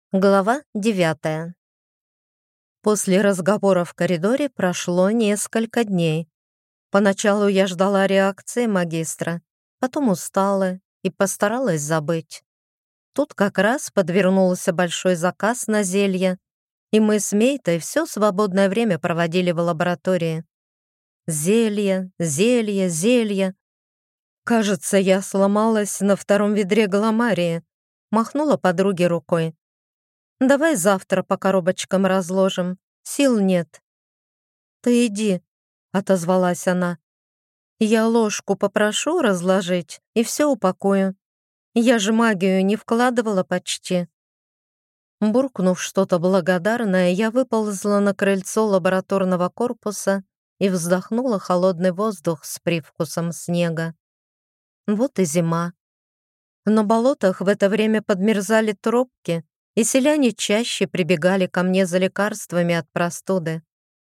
Глава 9. После разговора в коридоре прошло несколько дней. Поначалу я ждала реакции магистра, потом устала и постаралась забыть. Тут как раз подвернулся большой заказ на зелье, и мы с Мейтой все свободное время проводили в лаборатории. Зелье, зелье, зелье. Кажется, я сломалась на втором ведре галамарии. Махнула подруге рукой. «Давай завтра по коробочкам разложим. Сил нет». «Ты иди», — отозвалась она. «Я ложку попрошу разложить и все упакую. Я же магию не вкладывала почти». Буркнув что-то благодарное, я выползла на крыльцо лабораторного корпуса и вздохнула холодный воздух с привкусом снега. Вот и зима. На болотах в это время подмерзали тропки, и селяне чаще прибегали ко мне за лекарствами от простуды.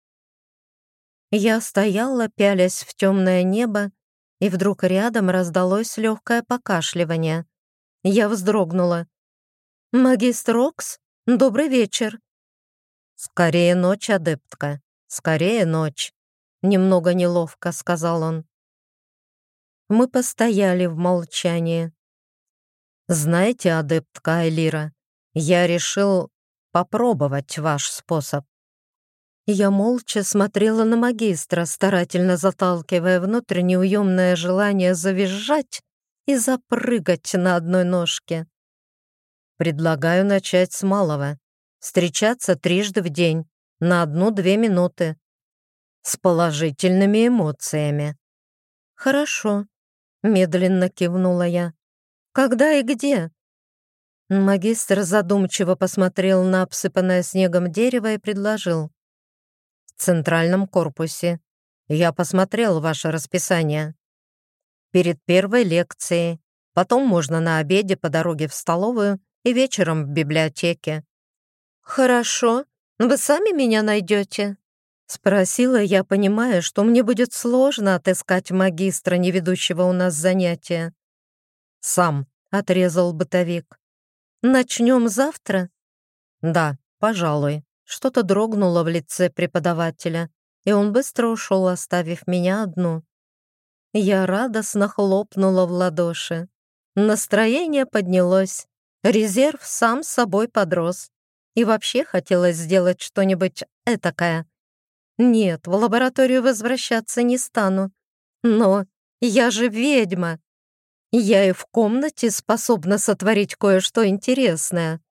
Я стояла, пялясь в темное небо, и вдруг рядом раздалось легкое покашливание. Я вздрогнула. «Магистр Окс, добрый вечер!» «Скорее ночь, адептка, скорее ночь!» Немного неловко сказал он. Мы постояли в молчании. «Знаете, адептка Айлира, я решил попробовать ваш способ». Я молча смотрела на магистра, старательно заталкивая внутрь неуемное желание завизжать и запрыгать на одной ножке. «Предлагаю начать с малого. Встречаться трижды в день, на 1-2 минуты. С положительными эмоциями». «Хорошо», — медленно кивнула я. «Когда и где?» Магистр задумчиво посмотрел на обсыпанное снегом дерево и предложил. «В центральном корпусе. Я посмотрел ваше расписание. Перед первой лекцией, потом можно на обеде по дороге в столовую и вечером в библиотеке». «Хорошо. Вы сами меня найдете?» Спросила я, понимая, что мне будет сложно отыскать магистра, не ведущего у нас занятия. «Сам», — отрезал бытовик. «Начнем завтра?» «Да, пожалуй». Что-то дрогнуло в лице преподавателя, и он быстро ушел, оставив меня одну. Я радостно хлопнула в ладоши. Настроение поднялось, резерв сам собой подрос. И вообще хотелось сделать что-нибудь этакое. Нет, в лабораторию возвращаться не стану. Но я же ведьма. Я и в комнате способна сотворить кое-что интересное.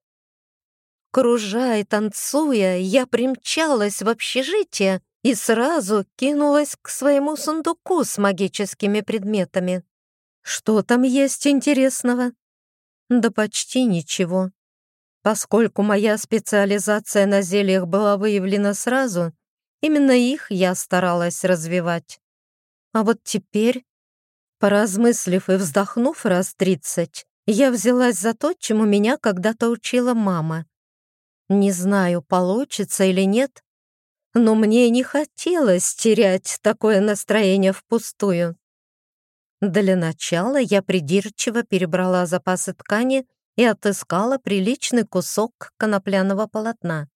Кружа и танцуя, я примчалась в общежитие и сразу кинулась к своему сундуку с магическими предметами. Что там есть интересного? Да почти ничего. Поскольку моя специализация на зельях была выявлена сразу, именно их я старалась развивать. А вот теперь, поразмыслив и вздохнув раз 30, я взялась за то, чему меня когда-то учила мама. Не знаю, получится или нет, но мне не хотелось терять такое настроение впустую. Для начала я придирчиво перебрала запасы ткани и отыскала приличный кусок конопляного полотна.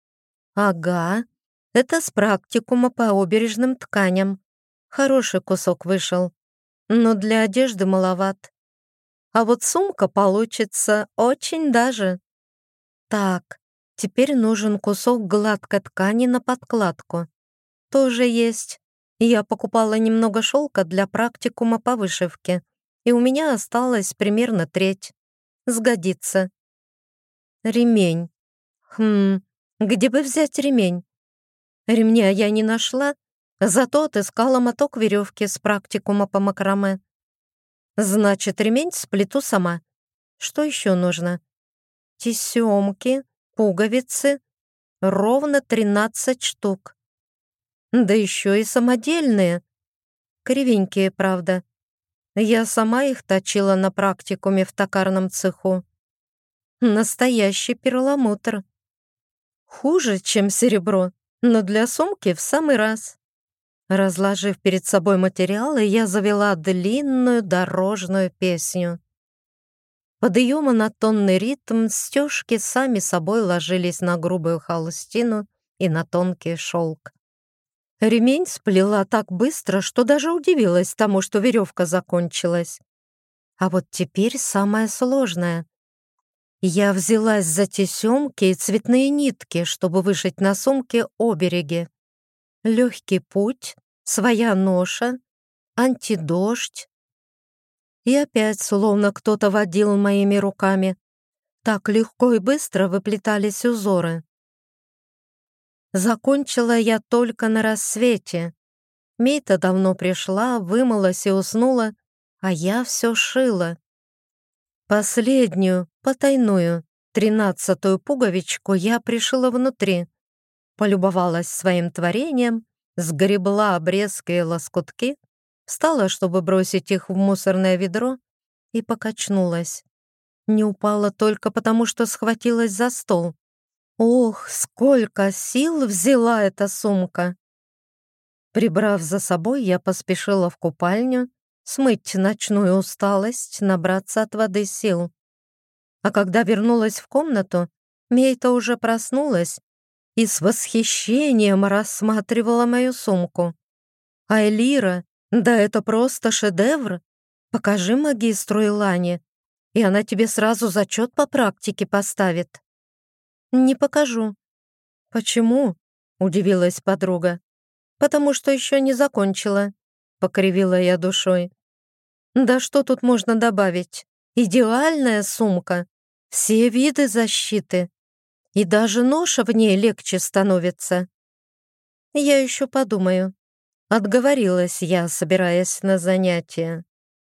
Ага, это с практикума по обережным тканям. Хороший кусок вышел, но для одежды маловат. А вот сумка получится очень даже. Так, теперь нужен кусок гладкой ткани на подкладку. Тоже есть. Я покупала немного шелка для практикума по вышивке, и у меня осталось примерно треть. Сгодится. Ремень. Где бы взять ремень? Ремня я не нашла, зато отыскала моток веревки с практикума по макраме. Значит, ремень сплету сама. Что еще нужно? Тесемки, пуговицы, ровно 13 штук. Да еще и самодельные. Кривенькие, правда. Я сама их точила на практикуме в токарном цеху. Настоящий перламутр. Хуже, чем серебро, но для сумки в самый раз. Разложив перед собой материалы, я завела длинную дорожную песню. Под ее монотонный ритм стежки сами собой ложились на грубую холстину и на тонкий шелк. Ремень сплела так быстро, что даже удивилась тому, что веревка закончилась. А вот теперь самое сложное. Я взялась за тесемки и цветные нитки, чтобы вышить на сумке обереги. Легкий путь, своя ноша, антидождь. И опять словно кто-то водил моими руками. Так легко и быстро выплетались узоры. Закончила я только на рассвете. Мейта давно пришла, вымылась и уснула, а я все шила. Последнюю, потайную, 13-ю пуговичку я пришила внутри. Полюбовалась своим творением, сгребла обрезки и лоскутки, встала, чтобы бросить их в мусорное ведро, и покачнулась. Не упала только потому, что схватилась за стол. Ох, сколько сил взяла эта сумка! Прибрав за собой, я поспешила в купальню, смыть ночную усталость, набраться от воды сил. А когда вернулась в комнату, Мейта уже проснулась и с восхищением рассматривала мою сумку. «Айлира, да это просто шедевр! Покажи магистру Илане, и она тебе сразу зачет по практике поставит». «Не покажу». «Почему?» — удивилась подруга. «Потому что еще не закончила», — покривила я душой. «Да что тут можно добавить? Идеальная сумка, все виды защиты, и даже ноша в ней легче становится». «Я еще подумаю». Отговорилась я, собираясь на занятия.